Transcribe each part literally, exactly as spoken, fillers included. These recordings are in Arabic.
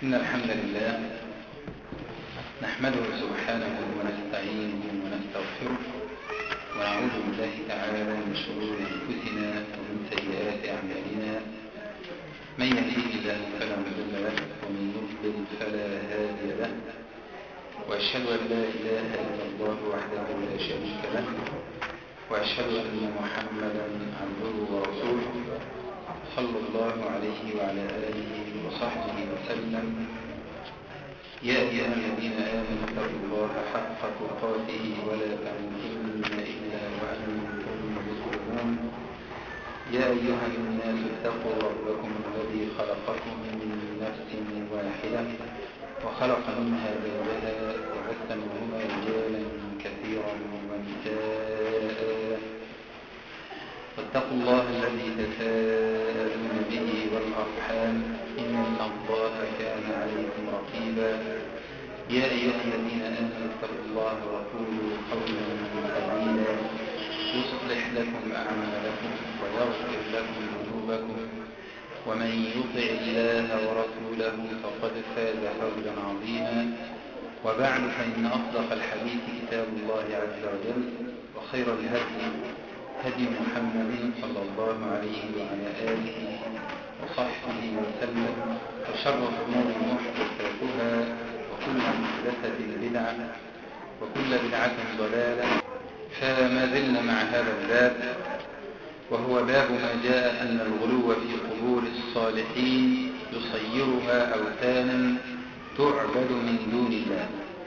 إن الحمد لله نحمده سبحانه ونستعينه ونستغفره ونعوذ بالله تعالى من شرور أنفسنا ومن سيئات أعمالنا. من يهده الله فلا مضل له ومن يضلل فلا هادي له، وأشهد أن لا إله إلا الله وحده لا شريك له، وأشهد أن محمدا عبده ورسوله صلى الله عليه وعلى آله وصحبه وسلم. يا أيها الذين آمنوا اتقوا الله حق تقاته ولا تموتن إلا وأنتم مسلمون. يا أيها الناس اتقوا ربكم الذي خلقكم من نفس واحدة وخلق منها زوجها وبث منهما رجالا كثيرا ونساء، واتقوا الله الذي تساءلون به والأرحام إن الله كان عليكم رقيبا. يا أيها الذين آمنوا اتقوا الله وقولوا قولا سديدا يصلح لكم أعمالكم ويغفر لكم ذنوبكم، ومن يطع الله ورسوله فقد فاز فوزا عظيما. وبعد، فإن أصدق الحديث كتاب الله عز وجل، وخير الهدي هدي محمد صلى الله عليه وعلى آله وصحبه وسلم، وشر الأمور محدثاتها، وكل محدثة بدعة، وكل بدعة ضلالة. فما زلنا مع هذا الباب، وهو باب ما جاء أن الغلو في قبور الصالحين يصيرها أوثانا تعبد من دون الله.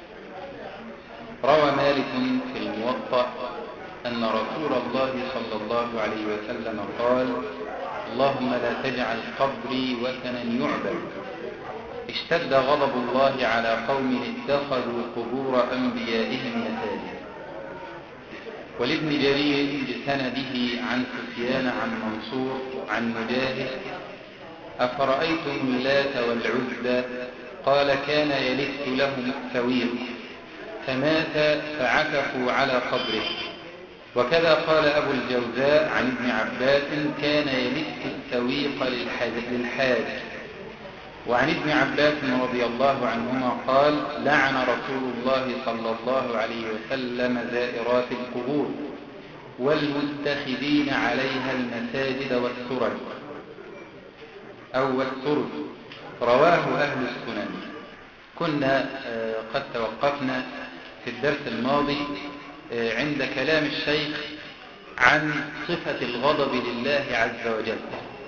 روى مالك في الموطأ أن رسول الله صلى الله عليه وسلم قال: اللهم لا تجعل قبري وثنا يعبد. اشتد غضب الله على قوم اتخذوا قبور أنبيائهم مساجد. ولابن جرير بسنده عن سفيان عن منصور عن مجاهد: أفرأيتم اللات والعزى؟ قال: كان يلث لهم السويق فمات فعكفوا على قبره. وكذا قال أبو الجوزاء عن ابن عباس: كان يلث السويق للحاج. وعن ابن عباس رضي الله عنهما قال: لعن رسول الله صلى الله عليه وسلم زائرات القبور والمتخذين عليها المساجد والسرج أو السرج. رواه أهل السنن. كنا قد توقفنا في الدرس الماضي عند كلام الشيخ عن صفة الغضب لله عز وجل،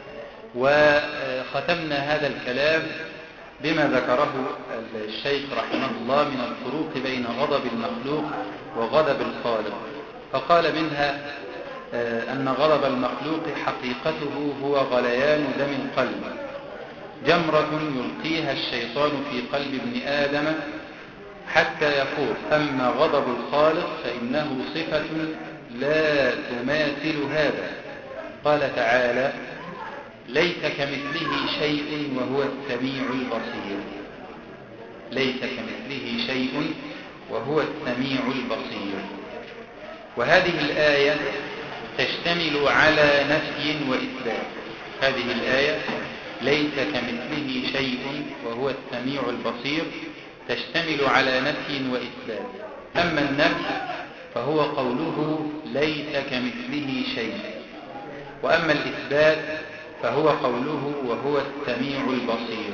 وختمنا هذا الكلام بما ذكره الشيخ رحمه الله من الفروق بين غضب المخلوق وغضب الخالق. فقال منها أن غضب المخلوق حقيقته هو غليان دم القلب، جمرة يلقيها الشيطان في قلب ابن آدم حتى يفور. أما غضب الخالق فإنه صفة لا تماثل هذا. قال تعالى: ليس كمثله شيء وهو السميع البصير. ليس كمثله شيء وهو السميع البصير. وهذه الآية تشتمل على نفي وإثبات. هذه الآية ليس كمثله شيء وهو السميع البصير تشتمل على نفي وإثبات. أما النفي فهو قوله ليس كمثله شيء، وأما الإثبات فهو قوله وهو السميع البصير.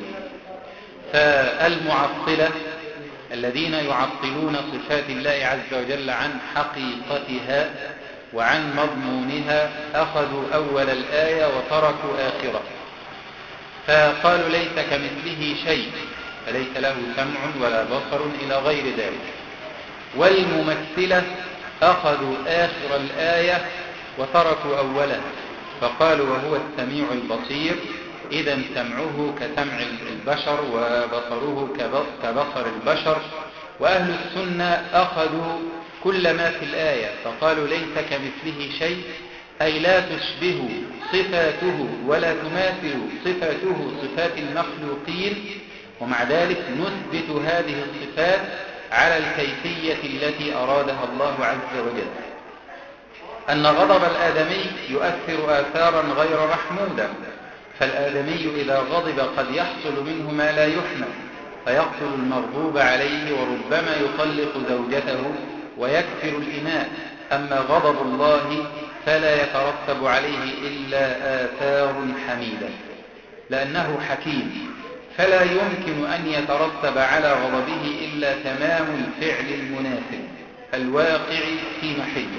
فالمعطلة الذين يعطلون صفات الله عز وجل عن حقيقتها وعن مضمونها أخذوا أول الآية وتركوا آخرة، فقالوا ليس كمثله شيء، فليس له سمع ولا بصر إلى غير ذلك. والممثلة أخذوا آخر الآية وتركوا أولها، فقالوا وهو السميع البصير، إذا سمعه كسمع البشر وبصره كبصر البشر. وأهل السنة أخذوا كل ما في الآية فقالوا ليس كمثله شيء، أي لا تشبه صفاته ولا تماثل صفاته صفات المخلوقين، ومع ذلك نثبت هذه الصفات على الكيفية التي أرادها الله عز وجل. أن غضب الآدمي يؤثر آثارا غير محمودة، فالآدمي إذا غضب قد يحصل منه ما لا يحمد، فيقتل المغضوب عليه وربما يطلق زوجته ويكفر الإماء. أما غضب الله فلا يترتب عليه إلا آثار حميدة، لأنه حكيم، فلا يمكن أن يترتب على غضبه إلا تمام الفعل المناسب الواقع في محله.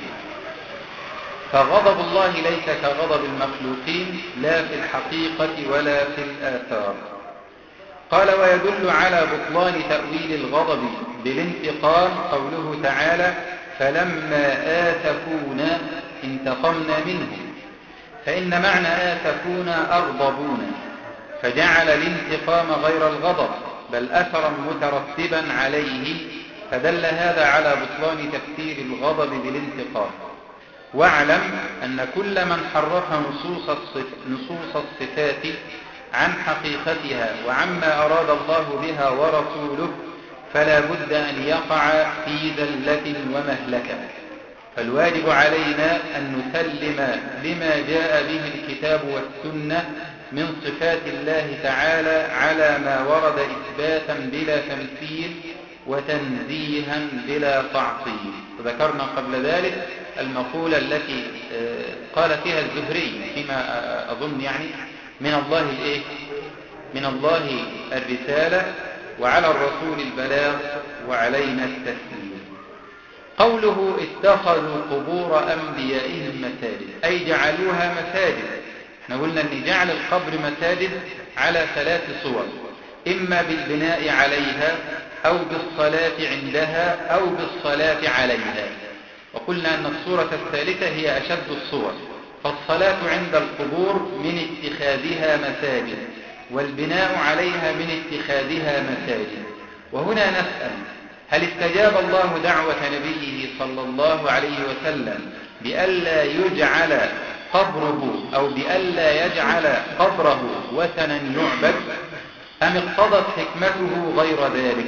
فغضب الله ليس كغضب المخلوقين لا في الحقيقة ولا في الآثار. قال: ويدل على بطلان تأويل الغضب بالانتقام قوله تعالى: فلما آسفونا انتقمنا منهم، فإن معنى آسفونا أغضبونا، فجعل الانتقام غير الغضب بل أثرا مترتبا عليه، فدل هذا على بطلان تفسير الغضب بالانتقام. واعلم أن كل من حرف نصوص الصف... نصوص الصفات عن حقيقتها وعما أراد الله بها ورسوله فلا بد أن يقع في زلة ومهلكة. فالواجب علينا أن نسلم لما جاء به الكتاب والسنة من صفات الله تعالى على ما ورد إثباتا بلا تمثيل وتنزيها بلا تعطيل. وذكرنا قبل ذلك المقولة التي قال فيها الزهري فيما أظن يعني: من الله الإيه؟ من الله الرسالة وعلى الرسول البلاغ وعلينا التسليم. قوله: اتخذوا قبور أنبيائهم مساجد، أي جعلوها مساجد. احنا قلنا أن جعل القبر مساجد على ثلاث صور: إما بالبناء عليها أو بالصلاة عندها أو بالصلاة عليها. وقلنا أن الصورة الثالثة هي أشد الصور، فالصلاة عند القبور من اتخاذها مساجد، والبناء عليها من اتخاذها مساجد. وهنا نسأل: هل استجاب الله دعوة نبيه صلى الله عليه وسلم بألا يجعل قبره أو بألا يجعل قبره وثنا يعبد، أم اقتضت حكمته غير ذلك؟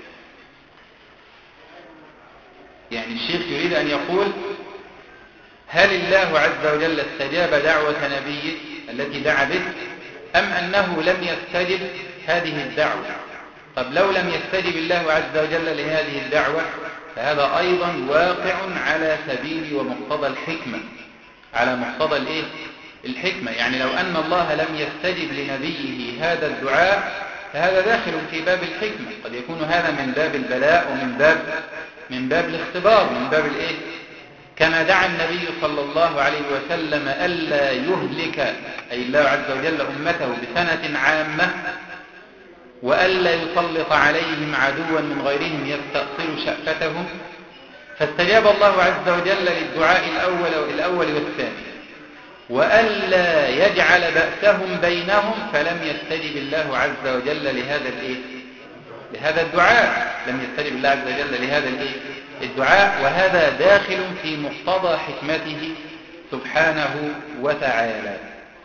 يعني الشيخ يريد أن يقول: هل الله عز وجل استجاب دعوة نبيه التي دعا به، أم أنه لم يستجب هذه الدعوة؟ طب لو لم يستجب الله عز وجل لهذه الدعوة فهذا أيضا واقع على سبيل ومقتضى الحكمة، على مقتضى الإيه؟ الحكمة. يعني لو أن الله لم يستجب لنبيه هذا الدعاء فهذا داخل في باب الحكمة. قد يكون هذا من باب البلاء ومن باب من باب الاختبار، من باب الإيه؟ كما دعا النبي صلى الله عليه وسلم ألا يهلك أي الله عز وجل أمته بسنة عامة، وألا يسلط عليهم عدوا من غيرهم يستأصل شأفتهم، فاستجاب الله عز وجل للدعاء الأول الأول والثاني، وألا يجعل بأسهم بينهم، فلم يستجب الله عز وجل لهذا الإيه؟ لهذا الدعاء، لم يستجب الله عز وجل لهذا الإيه؟ الدعاء. وهذا داخل في مقتضى حكمته سبحانه وتعالى.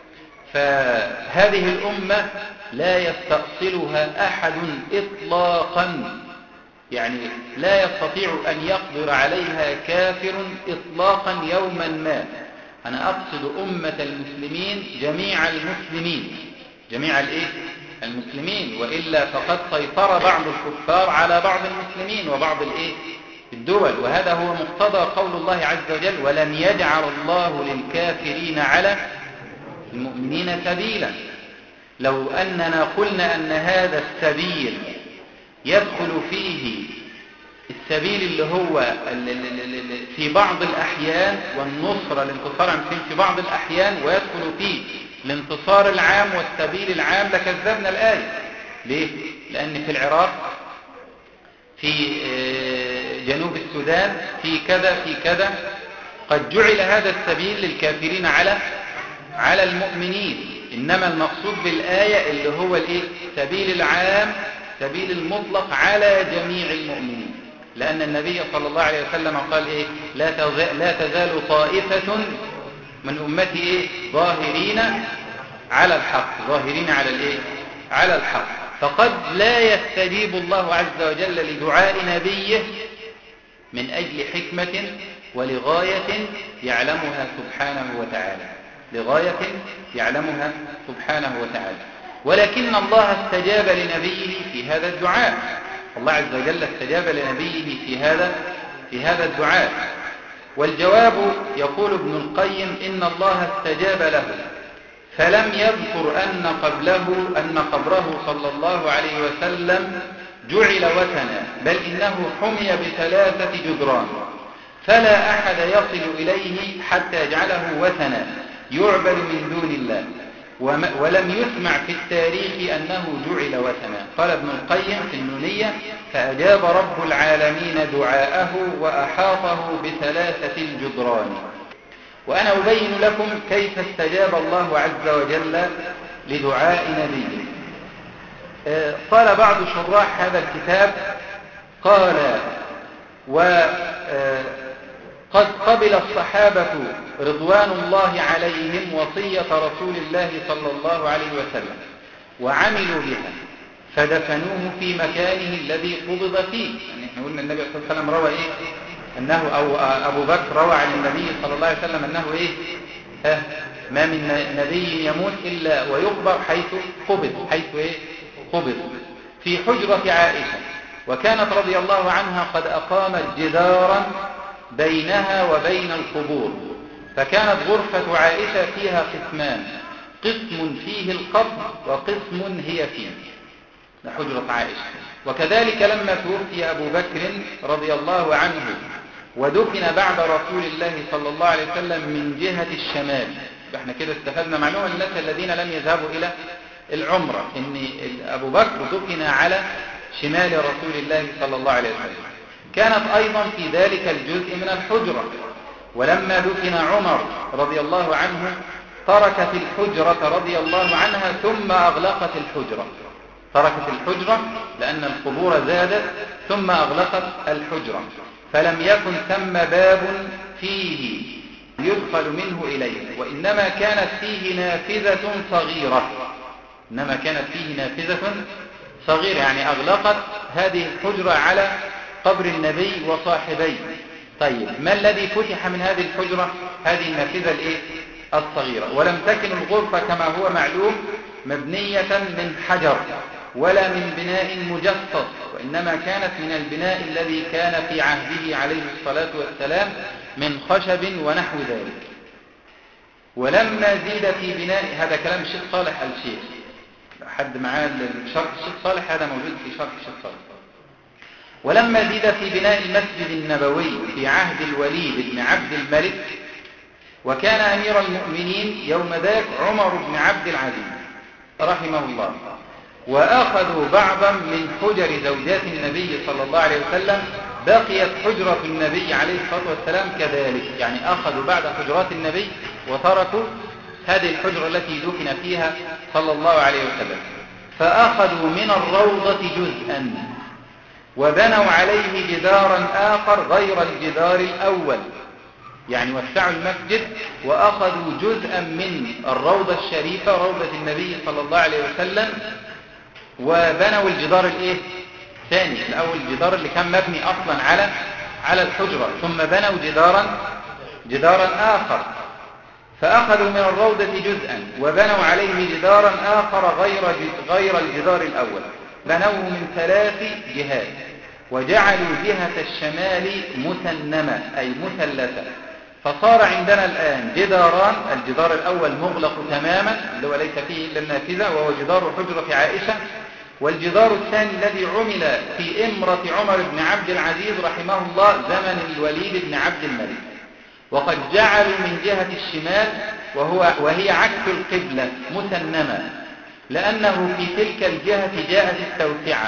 فهذه الأمة لا يستأصلها أحد إطلاقا، يعني لا يستطيع أن يقدر عليها كافر إطلاقا يوما ما. أنا أقصد أمة المسلمين، جميع المسلمين، جميع الإيه؟ المسلمين، وإلا فقد سيطر بعض الكفار على بعض المسلمين وبعض الإيه؟ الدول. وهذا هو مقتضى قول الله عز وجل: ولن يجعل الله للكافرين على المؤمنين سبيلا. لو أننا قلنا أن هذا السبيل يدخل فيه السبيل اللي هو في بعض الأحيان والنصر الانتصار عن المسلمين في بعض الأحيان، ويدخل فيه الانتصار العام والسبيل العام، لكذبنا الآية. ليه؟ لأن في العراق، في جنوب السودان، في كذا في كذا، قد جعل هذا السبيل للكافرين على على المؤمنين. إنما المقصود بالآية اللي هو الإيه؟ سبيل العام، سبيل المطلق على جميع المؤمنين. لأن النبي صلى الله عليه وسلم قال إيه؟ لا تزال, لا تزال طائفة من أمتي إيه؟ ظاهرين على الحق، ظاهرين على الإيه؟ على الحق. فقد لا يستجيب الله عز وجل لدعاء نبيه من أجل حكمة ولغاية يعلمها سبحانه وتعالى، لغاية يعلمها سبحانه وتعالى. ولكن الله استجاب لنبيه في هذا الدعاء. الله عز وجل استجاب لنبيه في هذا في هذا الدعاء. والجواب يقول ابن القيم إن الله استجاب له، فلم يذكر أن قبله أن قبره صلى الله عليه وسلم جعل وثنا، بل إنه حمي بثلاثة جدران، فلا أحد يصل إليه حتى يجعله وثنا يعبد من دون الله، ولم يسمع في التاريخ أنه جعل وثنا. قال ابن القيم في النونية: فأجاب رب العالمين دعاءه وأحاطه بثلاثة الجدران. وأنا أبين لكم كيف استجاب الله عز وجل لدعاء نبيه. قال بعض شراح هذا الكتاب، قال: وقد قبل الصحابة رضوان الله عليهم وصية رسول الله صلى الله عليه وسلم وعملوا بها، فدفنوه في مكانه الذي قبض فيه. يعني احنا قلنا النبي صلى الله عليه وسلم روى ايه انه او ابو بكر روى عن النبي صلى الله عليه وسلم انه ايه ها ما من نبي يموت الا ويقبر حيث قبض حيث ايه قبض في حجرة عائشة. وكانت رضي الله عنها قد اقامت جدارا بينها وبين القبور، فكانت غرفة عائشة فيها قسمان، قسم فيه القبر وقسم هي فيه، حجرة عائشة. وكذلك لما توفي أبو بكر رضي الله عنه ودفن بعد رسول الله صلى الله عليه وسلم من جهة الشمال. احنا كده استفدنا معلومة للناس الذين لم يذهبوا إلى العمرة، إن أبو بكر دفن على شمال رسول الله صلى الله عليه وسلم. كانت أيضا في ذلك الجزء من الحجرة. ولما دفن عمر رضي الله عنه تركت الحجرة رضي الله عنها ثم أغلقت الحجرة، تركت الحجرة لأن القبور زادت ثم أغلقت الحجرة، فلم يكن ثم باب فيه يدخل منه إليه، وإنما كانت فيه نافذة صغيرة، إنما كانت فيه نافذة صغيرة يعني أغلقت هذه الحجرة على قبر النبي وصاحبيه. طيب ما الذي فتح من هذه الحجرة؟ هذه النافذة الإيه؟ الصغيرة. ولم تكن الغرفة كما هو معلوم مبنية من حجر ولا من بناء مجصص، وإنما كانت من البناء الذي كان في عهده عليه الصلاة والسلام من خشب ونحو ذلك. ولما زيد في بناء، هذا كلام الشيخ صالح الشيخ، حد معاه شرح الشيخ صالح، هذا موجود في شرح الشيخ صالح. ولما زيد في بناء المسجد النبوي في عهد الوليد بن عبد الملك، وكان أمير المؤمنين يوم ذاك عمر بن عبد العزيز رحمه الله، وأخذوا بعضا من حجر زوجات النبي صلى الله عليه وسلم، بقيت حجرة النبي عليه الصلاة والسلام كذلك، يعني أخذوا بعد حجرات النبي وتركوا هذه الحجرة التي دفن فيها صلى الله عليه وسلم. فأخذوا من الروضة جزءا وبنوا عليه جدارا آخر غير الجدار الأول، يعني وسعوا المسجد وأخذوا جزءا من الروضة الشريفة روضة النبي صلى الله عليه وسلم وبنوا الجدار الايه ثاني، الأول الجدار اللي كان مبني أصلا على على الحجرة، ثم بنوا جدارا جدارا آخر. فأخذوا من الروضة جزءا وبنوا عليه جدارا آخر غير غير الجدار الأول، بنوه من ثلاث جهات، وجعلوا جهة الشمال مثنمة أي مثلثة، فصار عندنا الآن جداران، الجدار الأول مغلق تماما اللي هو ليس فيه إلا النافذة وهو جدار حجرة عائشة، والجدار الثاني الذي عمل في إمرة عمر بن عبد العزيز رحمه الله زمن الوليد بن عبد الملك، وقد جعلوا من جهة الشمال وهو وهي عكس القبلة مثنمة، لأنه في تلك الجهة جاءت التوسعة،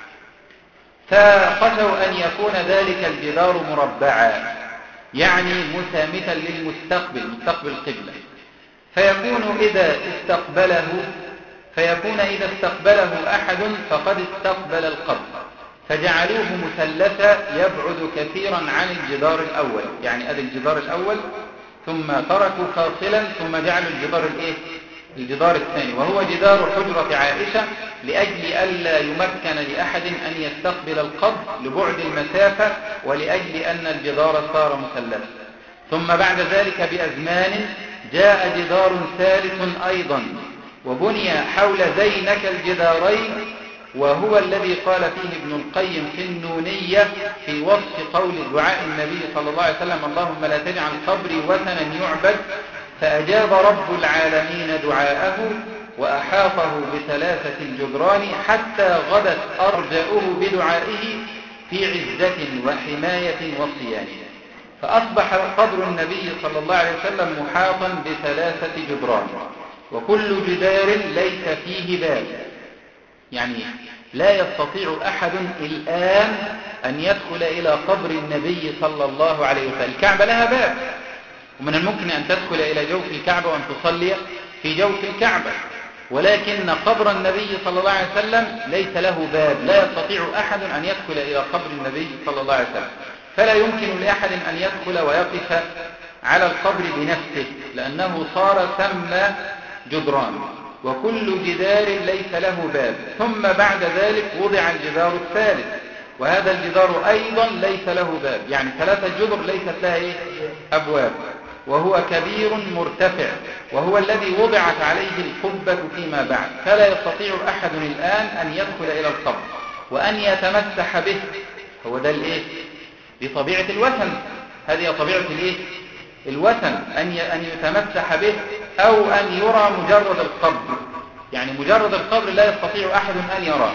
فخشوا أن يكون ذلك الجدار مربعا يعني مسامتا للمستقبل مستقبل القبلة، فيكون إذا استقبله فيكون إذا استقبله أحد فقد استقبل القبر، فجعلوه مثلثا يبعد كثيرا عن الجدار الأول، يعني أدي الجدار الأول ثم تركوا فاصلا ثم جعلوا الجدار الإيه؟ الجدار الثاني، وهو جدار حجرة عائشة، لأجل ألا يمكن لأحد أن يستقبل القبر لبعد المسافة، ولأجل أن الجدار صار مثلثا. ثم بعد ذلك بأزمان جاء جدار ثالث أيضا وبني حول زينك الجدارين، وهو الذي قال فيه ابن القيم في النونية في وصف قول دعاء النبي صلى الله عليه وسلم: اللهم لا تجعل قبري وثنا يعبد، فأجاب رب العالمين دعاءه وأحاطه بثلاثة جدران حتى غدت أرجاؤه بدعائه في عزة وحماية وصيان. فأصبح قبر النبي صلى الله عليه وسلم محاطا بثلاثة جدران، وكل جدار ليس فيه باب، يعني لا يستطيع أحد الآن أن يدخل إلى قبر النبي صلى الله عليه وسلم. الكعبة لها باب، ومن الممكن أن تدخل إلى جوف الكعبة وأن تصلي في جوف الكعبة، ولكن قبر النبي صلى الله عليه وسلم ليس له باب، لا يستطيع أحد أن يدخل إلى قبر النبي صلى الله عليه وسلم، فلا يمكن لأحد أن يدخل ويقف على القبر بنفسه، لأنه صار ثم جدران، وكل جدار ليس له باب. ثم بعد ذلك وضع الجدار الثالث، وهذا الجدار أيضا ليس له باب، يعني ثلاثة جدر ليست لها إيه؟ أبواب، وهو كبير مرتفع، وهو الذي وضعت عليه القبة فيما بعد، فلا يستطيع أحد الآن أن يدخل إلى القبر وأن يتمسح به. هو ده الإيه؟ بطبيعة الوثن، هذه طبيعة الإيه؟ الوثن، أن أن يتمسح به أو أن يرى مجرد القبر، يعني مجرد القبر لا يستطيع أحد أن يراه.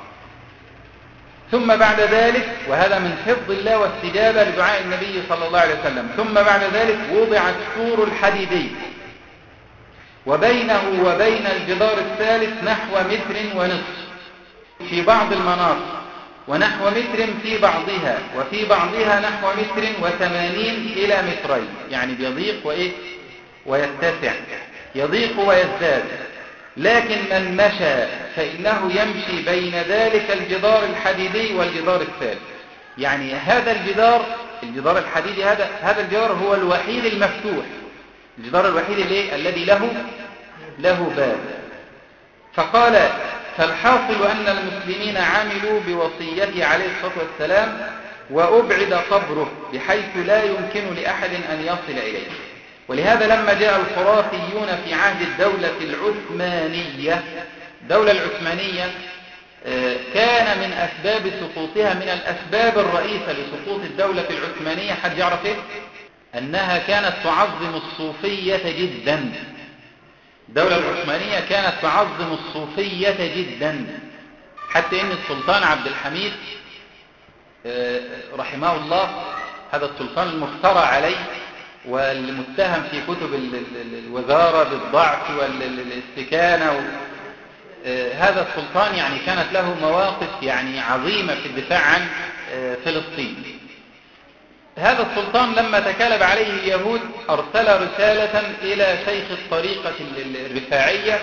ثم بعد ذلك، وهذا من حفظ الله واستجابة لدعاء النبي صلى الله عليه وسلم، ثم بعد ذلك وضع السور الحديدي، وبينه وبين الجدار الثالث نحو متر ونصف في بعض المناطق، ونحو متر في بعضها، وفي بعضها نحو متر وثمانين إلى مترين، يعني بيضيق وإيه؟ ويتسع، يضيق ويزداد. لكن من مشى فإنه يمشي بين ذلك الجدار الحديدي والجدار الثالث، يعني هذا الجدار الجدار الحديدي هذا هذا الجدار هو الوحيد المفتوح، الجدار الوحيد اللي الذي له له باب. فقال: فالحاصل أن المسلمين عملوا بوصيته عليه الصلاة والسلام، وأبعد قبره بحيث لا يمكن لأحد أن يصل إليه. ولهذا لما جاء الخرافيون في عهد الدولة العثمانية، الدولة العثمانية كان من أسباب سقوطها، من الأسباب الرئيسة لسقوط الدولة العثمانية، حد يعرف إيه؟ أنها كانت تعظم الصوفية جدا. الدولة العثمانية كانت تعظم الصوفية جدا، حتى إن السلطان عبد الحميد رحمه الله، هذا السلطان المفترى عليه والمتهم في كتب الوزارة بالضعف والاستكانة، هذا السلطان يعني كانت له مواقف يعني عظيمة في الدفاع عن فلسطين. هذا السلطان لما تكالب عليه اليهود أرسل رسالة إلى شيخ الطريقة الرفاعية،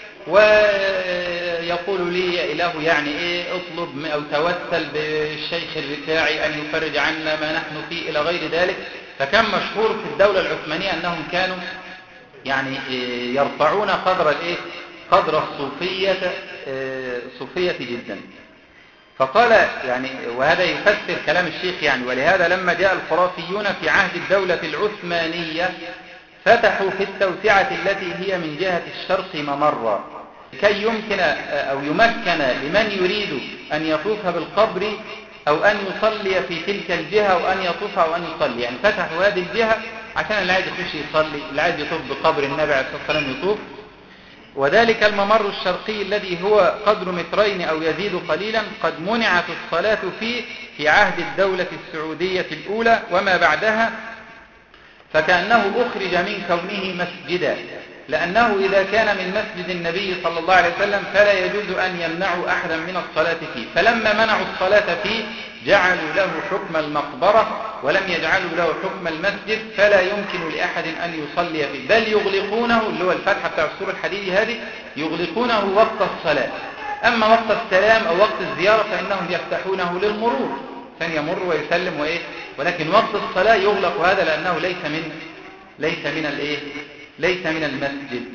ويقول لي له يعني إيه اطلب أو توسل بالشيخ الرفاعي أن يفرج عنا ما نحن فيه إلى غير ذلك. فكان مشهور في الدولة العثمانية أنهم كانوا يعني يرفعون قدر الإيه قدر الصوفية صوفية جدا. فقال يعني، وهذا يفسر كلام الشيخ يعني: ولهذا لما جاء الخرافيون في عهد الدولة العثمانية فتحوا في التوسعة التي هي من جهة الشرق ممرا، كي يمكن أو يمكن لمن يريد أن يطوف بالقبر أو أن يصلي في تلك الجهة أو أن يطوف أو أن يصلي، يعني فتحوا هذه الجهة عشان اللي عايز يخش يصلي، اللي عايز يطوف بقبر النبي عليه الصلاة والسلام يطوف. وذلك الممر الشرقي الذي هو قدر مترين أو يزيد قليلا قد منعت الصلاة فيه في عهد الدولة السعودية الأولى وما بعدها، فكأنه أخرج من كونه مسجدا، لأنه إذا كان من مسجد النبي صلى الله عليه وسلم فلا يجوز أن يمنعوا أحدا من الصلاة فيه. فلما منعوا الصلاة فيه جعلوا له حكم المقبرة ولم يجعلوا له حكم المسجد، فلا يمكن لأحد أن يصلي فيه، بل يغلقونه، اللي هو الفتحة بتاع السور الحديدي هذه، يغلقونه وقت الصلاة. أما وقت السلام أو وقت الزيارة فإنهم يفتحونه للمرور، ثاني يمر ويسلم وإيه، ولكن وقت الصلاة يغلق هذا لأنه ليس من ليس من الإيه ليس من المسجد.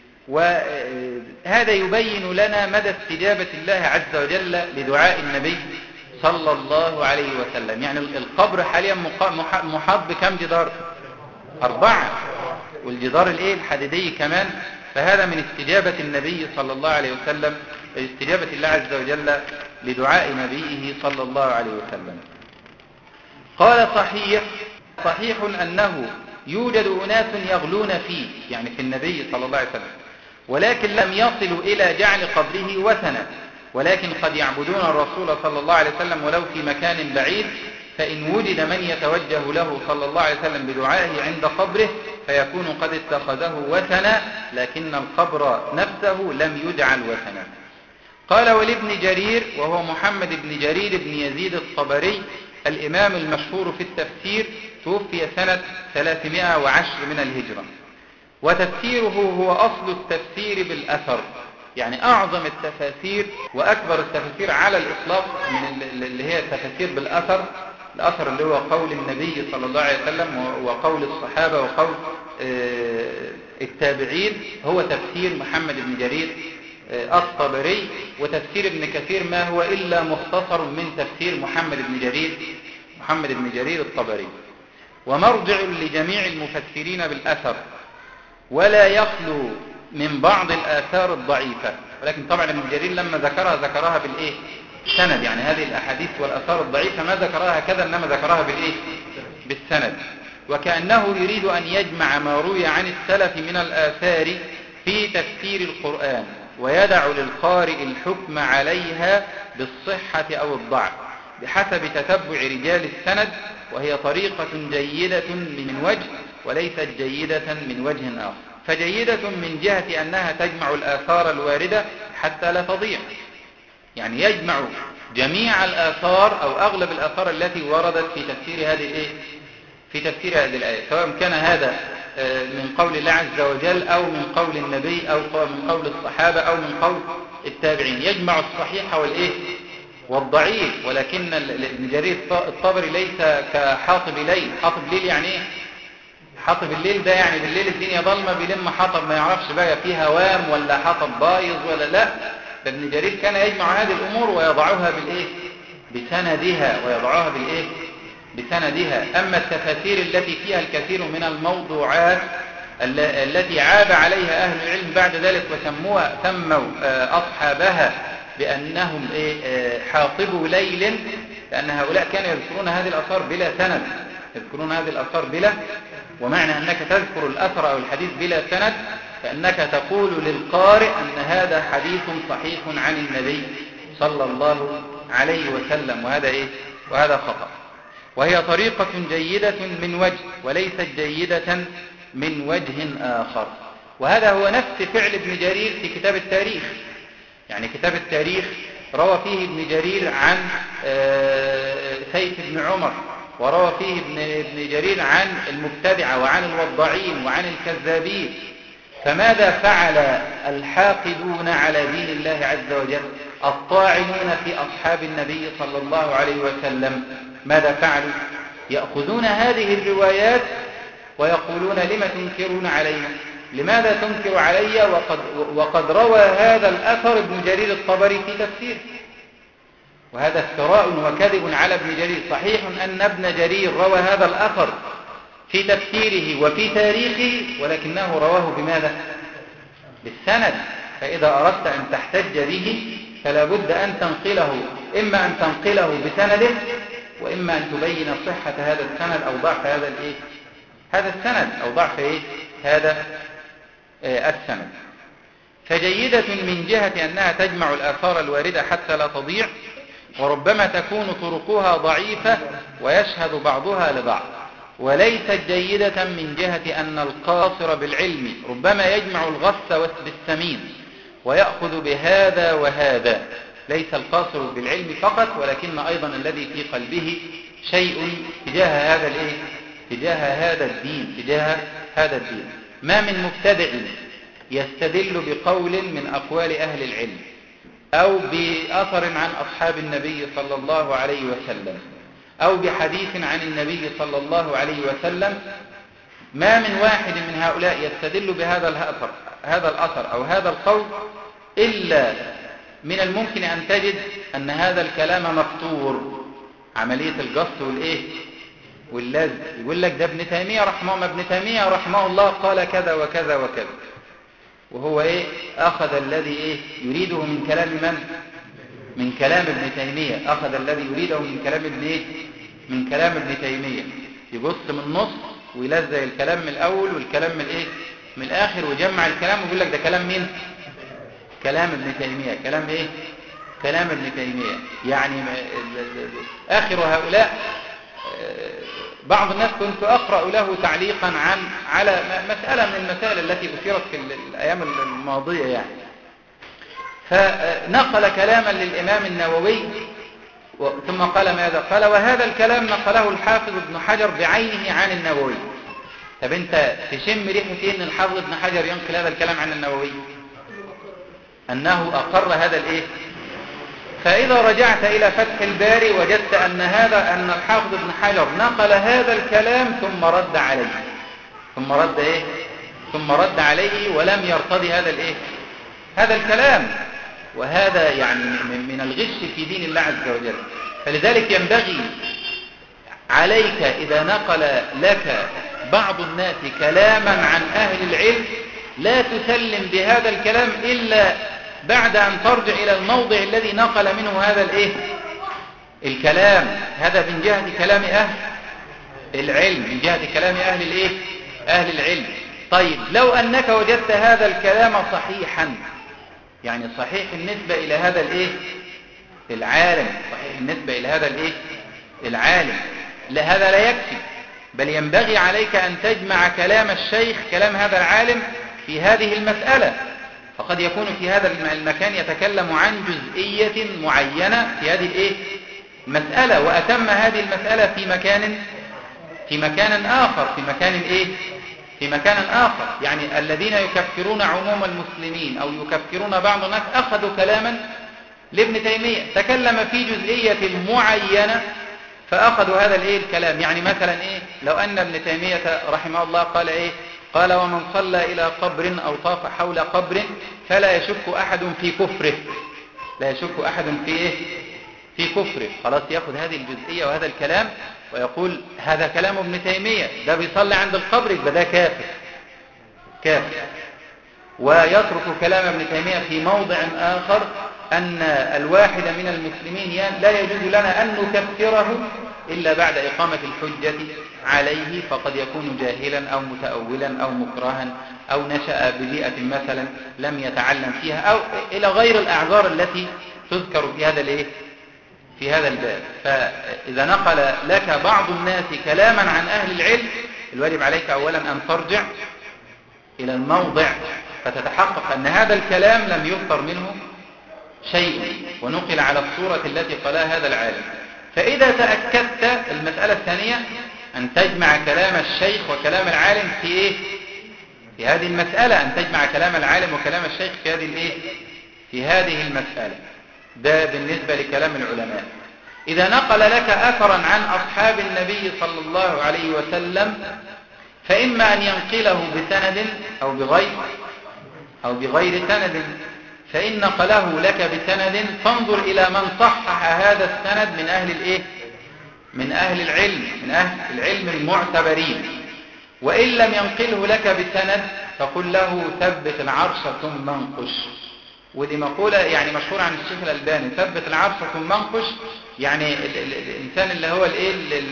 وهذا يبين لنا مدى استجابة الله عز وجل لدعاء النبي صلى الله عليه وسلم. يعني القبر حاليا محاط بكم جدار؟ أربعة، والجدار الإيه الحديدي كمان فهذا من استجابة النبي صلى الله عليه وسلم، استجابة الله عز وجل لدعاء نبيه صلى الله عليه وسلم. قال صحيح صحيح أنه يوجد أناس يغلون فيه، يعني في النبي صلى الله عليه وسلم، ولكن لم يصلوا إلى جعل قبره وثنا، ولكن قد يعبدون الرسول صلى الله عليه وسلم ولو في مكان بعيد، فإن وجد من يتوجه له صلى الله عليه وسلم بدعائه عند قبره فيكون قد اتخذه وثنا، لكن القبر نفسه لم يجعل وثنا. قال ولابن جرير، وهو محمد بن جرير بن يزيد الطبري الإمام المشهور في التفسير، توفي سنة ثلاثمائة وعشر من الهجرة، وتفسيره هو أصل التفسير بالأثر، يعني أعظم التفاسير وأكبر التفاسير على الإطلاق من اللي هي التفاسير بالأثر. الأثر اللي هو قول النبي صلى الله عليه وسلم وقول الصحابة وقول التابعين، هو تفسير محمد بن جرير الطبري. وتفسير ابن كثير ما هو إلا مختصر من تفسير محمد بن جرير محمد بن جرير الطبري، ومرجع لجميع المفسرين بالأثر، ولا يخلو من بعض الآثار الضعيفة، ولكن طبعا ابن جرير لما ذكرها ذكرها بالإيه؟ سند، يعني هذه الأحاديث والآثار الضعيفة ما ذكرها كذا، إنما ذكرها بالإيه؟ بالسند، وكأنه يريد أن يجمع ما روي عن السلف من الآثار في تفسير القرآن، ويدع للقارئ الحكم عليها بالصحة أو الضعف بحسب تتبع رجال السند، وهي طريقة جيدة من وجه وليست جيدة من وجه آخر. فجيدة من جهة أنها تجمع الآثار الواردة حتى لا تضيع، يعني يجمع جميع الآثار أو أغلب الآثار التي وردت في تفسير هذه الإيه؟ في تفسير هذه الآية، سواء كان هذا من قول الله عز وجل أو من قول النبي أو من قول الصحابة أو من قول التابعين، يجمع الصحيح والإيه؟ والضعيف. ولكن ابن جرير الطبري ليس كحاطب ليل. حاطب ليل يعني إيه؟ حاطب الليل ده يعني بالليل الدنيا ضلمة بيلم حطب ما يعرفش بقى فيه هوام ولا حطب بايظ ولا لا. ابن جرير كان يجمع هذه الأمور ويضعها بالإيه؟ بسندها، ويضعها بالإيه؟ بسندها. أما التفاسير التي فيها الكثير من الموضوعات التي عاب عليها أهل العلم بعد ذلك وسموها سموا أصحابها بأنهم حاطبوا ليل، لأن هؤلاء كانوا يذكرون هذه الآثار بلا سند، يذكرون هذه الآثار بلا، ومعنى أنك تذكر الأثر أو الحديث بلا سند فأنك تقول للقارئ أن هذا حديث صحيح عن النبي صلى الله عليه وسلم، وهذا إيه؟ وهذا خطأ. وهي طريقة جيدة من وجه وليست جيدة من وجه آخر. وهذا هو نفس فعل ابن جرير في كتاب التاريخ، يعني كتاب التاريخ روى فيه ابن جرير عن سيف بن عمر، وروى فيه ابن جرير عن المبتدعة وعن الوضاعين وعن الكذابين. فماذا فعل الحاقدون على دين الله عز وجل الطاعنون في أصحاب النبي صلى الله عليه وسلم؟ ماذا فعلوا؟ يأخذون هذه الروايات ويقولون لما تنكرون علينا؟ لماذا تنكر علي وقد, وقد روى هذا الأثر ابن جرير الطبري في تفسيره؟ وهذا افتراء وكذب على ابن جرير. صحيح أن ابن جرير روى هذا الأثر في تفسيره وفي تاريخه، ولكنه رواه بماذا؟ بالسند. فإذا أردت أن تحتج به فلا بد أن تنقله، إما أن تنقله بسنده، وإما أن تبين صحة هذا السند أو ضعف هذا الإيه؟ هذا السند أو ضعف إيه؟ هذا آه السند. فجيدة من جهة أنها تجمع الآثار الواردة حتى لا تضيع، وربما تكون طرقها ضعيفة ويشهد بعضها لبعض، وليست جيدة من جهة أن القاصر بالعلم ربما يجمع الغث بالسمين ويأخذ بهذا وهذا. ليس القاصر بالعلم فقط، ولكن أيضا الذي في قلبه شيء تجاه هذا الإيه؟ تجاه هذا الدين تجاه هذا الدين. ما من مبتدع يستدل بقول من أقوال أهل العلم أو بأثر عن أصحاب النبي صلى الله عليه وسلم أو بحديث عن النبي صلى الله عليه وسلم، ما من واحد من هؤلاء يستدل بهذا الأثر هذا الأثر أو هذا القول إلا من الممكن أن تجد أن هذا الكلام مفطور، عملية القص والإيه واللزق. يقول لك ده ابن تيمية رحمه ابن تيمية رحمه الله قال كذا وكذا وكذا، وهو إيه؟ أخذ الذي إيه؟ يريده من كلام من؟ من كلام ابن تيمية. أخذ الذي يريده من كلام ابن إيه؟ من كلام ابن تيمية. يبص من النص ويلزق الكلام من الأول والكلام من الإيه؟ من الآخر، ويجمع الكلام ويقول لك ده كلام مين؟ كلام ابن تيمية. كلام إيه؟ كلام ابن تيمية. يعني آخر هؤلاء بعض الناس كنت أقرأ له تعليقا عن على مسألة من المسائل التي أثيرت في الأيام الماضية يعني، فنقل كلاما للإمام النووي ثم قال ماذا؟ قال وهذا الكلام نقله الحافظ ابن حجر بعينه عن النووي. طب انت تشم ريحة ايه ان الحافظ ابن حجر ينقل هذا الكلام عن النووي؟ انه اقر هذا الايه؟ فاذا رجعت الى فتح الباري وجدت ان هذا ان الحافظ ابن حجر نقل هذا الكلام ثم رد عليه ثم رد ايه ثم رد عليه ولم يرتضي هذا الايه هذا الكلام. وهذا يعني من الغش في دين الله عز وجل. فلذلك ينبغي عليك إذا نقل لك بعض الناس كلاما عن أهل العلم لا تسلم بهذا الكلام إلا بعد أن ترجع إلى الموضع الذي نقل منه هذا الإيه؟ الكلام. هذا من جهة كلام أهل العلم، من جهة كلام أهل الإيه؟ أهل العلم. طيب لو أنك وجدت هذا الكلام صحيحا، يعني صحيح النسبة إلى هذا الإيه؟ العالم، صحيح النسبة إلى هذا الإيه؟ العالم، لا هذا لا يكفي، بل ينبغي عليك أن تجمع كلام الشيخ كلام هذا العالم في هذه المسألة. فقد يكون في هذا المكان يتكلم عن جزئية معينة في هذه الإيه؟ المسألة، وأتم هذه المسألة في مكان في مكان آخر في مكان إيه؟ في مكان آخر. يعني الذين يكفرون عموم المسلمين أو يكفرون بعض الناس أخذوا كلاما لابن تيمية تكلم في جزئية معينة فأخذوا هذا الإيه الكلام. يعني مثلا إيه؟ لو أن ابن تيمية رحمه الله قال إيه؟ قال ومن صلى إلى قبر أو طاف حول قبر فلا يشك أحد في كفره، لا يشك أحد في إيه؟ في كفره. خلاص يأخذ هذه الجزئية وهذا الكلام ويقول هذا كلام ابن تيمية، ده بيصلي عند القبر يبقى ده كافر كافر. ويترك كلام ابن تيمية في موضع آخر أن الواحد من المسلمين لا يجوز لنا أن نكفره إلا بعد إقامة الحجة عليه، فقد يكون جاهلا أو متأولا أو مكرها أو نشأ ببيئة مثلا لم يتعلم فيها أو إلى غير الأعذار التي تذكر في هذا الإيه؟ في هذا الباب. فإذا نقل لك بعض الناس كلاما عن أهل العلم الواجب عليك أولا أن ترجع إلى الموضع فتتحقق أن هذا الكلام لم يذكر منه شيء ونقل على الصورة التي قالها هذا العالم. فإذا تأكدت المسألة الثانية أن تجمع كلام الشيخ وكلام العالم في إيه؟ في هذه المسألة، أن تجمع كلام العالم وكلام الشيخ في هذه الإيه؟ في هذه المسألة. ده بالنسبة لكلام العلماء. إذا نقل لك أثرا عن أصحاب النبي صلى الله عليه وسلم فإما أن ينقله بسند أو بغير أو بغير سند. فإن نقله لك بسند فانظر إلى من صحح هذا السند من أهل الإيه؟ من أهل العلم، من أهل العلم المعتبرين. وإن لم ينقله لك بسند فقل له ثبت العرش ثم انقش. ودي مقولة يعني مشهورة عن الشيخ الألباني، ثبت العرش ثم انقش. يعني ال ال الإنسان اللي هو الإيه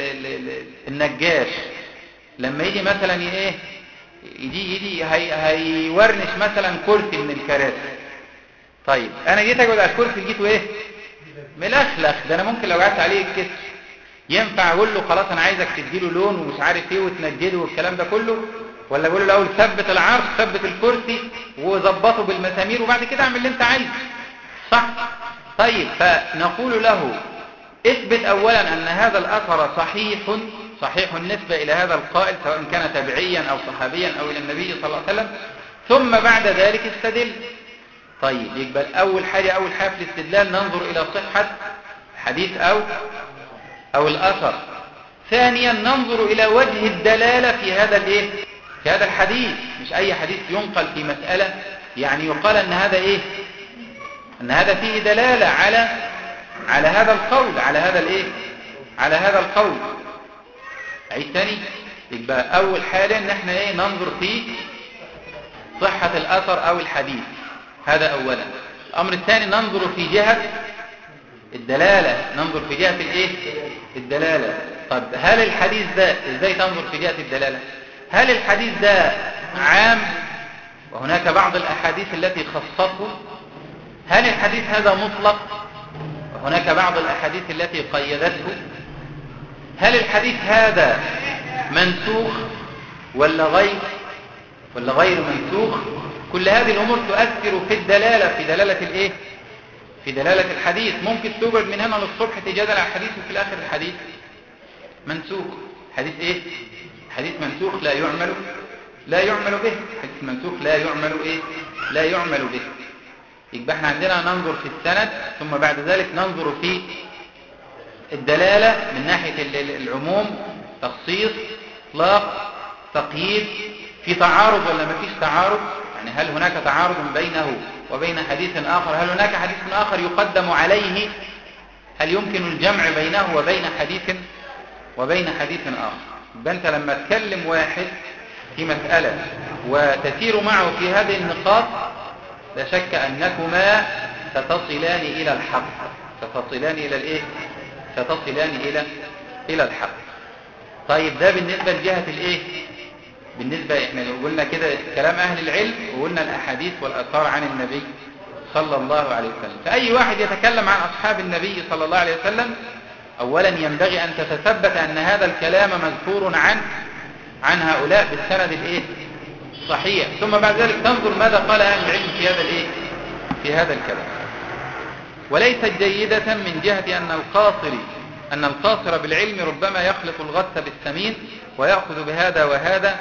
النجاش لما يجي مثلا إيه يجي يجي هي هيورنش مثلا كرسي من الكراسي. طيب انا جيت اقعد على الكرسي لقيته ايه؟ ملخلخ، ده انا ممكن لو قعدت عليه الكسر ينفع اقول له خلاص انا عايزك تديله لون ومش عارف ايه وتنجده والكلام ده كله، ولا اقول له الاول ثبت العرش ثبت الكرسي وظبطه بالمسامير وبعد كده اعمل اللي انت عايزه، صح؟ طيب فنقول له اثبت اولا ان هذا الاثر صحيح صحيح النسبة الى هذا القائل سواء كان تبعيا او صحابيا او الى النبي صلى الله عليه وسلم، ثم بعد ذلك استدل. طيب يقبل أول حاجة أول حاجة في الاستدلال ننظر إلى صحة الحديث أو أو الأثر. ثانيا ننظر إلى وجه الدلالة في هذا الإيه؟ في هذا الحديث. مش أي حديث ينقل في مسألة يعني يقال أن هذا إيه؟ أن هذا فيه دلالة على على هذا القول على هذا الإيه؟ على هذا القول. عيد ثاني يبقى أول حاجة إن إحنا إيه؟ ننظر في صحة الأثر أو الحديث، هذا أولا. الأمر الثاني ننظر في جهة الدلالة، ننظر في جهة الإيه؟ الدلالة. طب هل الحديث ده إزاي تنظر في جهة الدلالة؟ هل الحديث ده عام وهناك بعض الأحاديث التي خصصه؟ هل الحديث هذا مطلق وهناك بعض الأحاديث التي قيدته؟ هل الحديث هذا منسوخ ولا غير ولا غير منسوخ؟ كل هذه الأمور تؤثر في الدلالة، في دلالة الإيه؟ في دلالة الحديث. ممكن توجد من هنا للصبح تجادل على الحديث وفي الآخر الحديث منسوخ. حديث إيه؟ حديث منسوخ لا يعمل لا يعمل به. حديث منسوخ لا يعمل إيه؟ لا يعمل به. يبقى احنا عندنا ننظر في السند، ثم بعد ذلك ننظر في الدلالة من ناحية العموم، تخصيص، اطلاق، تقييد، في تعارض ولا ما فيش تعارض؟ يعني هل هناك تعارض بينه وبين حديث آخر؟ هل هناك حديث آخر يقدم عليه؟ هل يمكن الجمع بينه وبين حديث وبين حديث آخر؟ يبقى أنت لما تكلم واحد في مسألة وتسير معه في هذه النقاط، لا شك أنكما ستصلان إلى الحق، ستصلان إلى الإيه؟ ستصلان إلى إلى الحق. طيب ده بالنسبة لجهة الإيه؟ بالنسبة إحنا قلنا كده كلام أهل العلم، وقلنا الأحاديث والآثار عن النبي صلى الله عليه وسلم. فأي واحد يتكلم عن أصحاب النبي صلى الله عليه وسلم، أولا ينبغي أن تتثبت أن هذا الكلام مذكور عن عن هؤلاء بالسند الإيه؟ صحيح. ثم بعد ذلك تنظر ماذا قال أهل العلم في هذا الإيه؟ في هذا الكلام. وليست جيدة من جهة أن القاصر أن القاصر بالعلم ربما يخلط الغث بالسمين ويأخذ بهذا وهذا،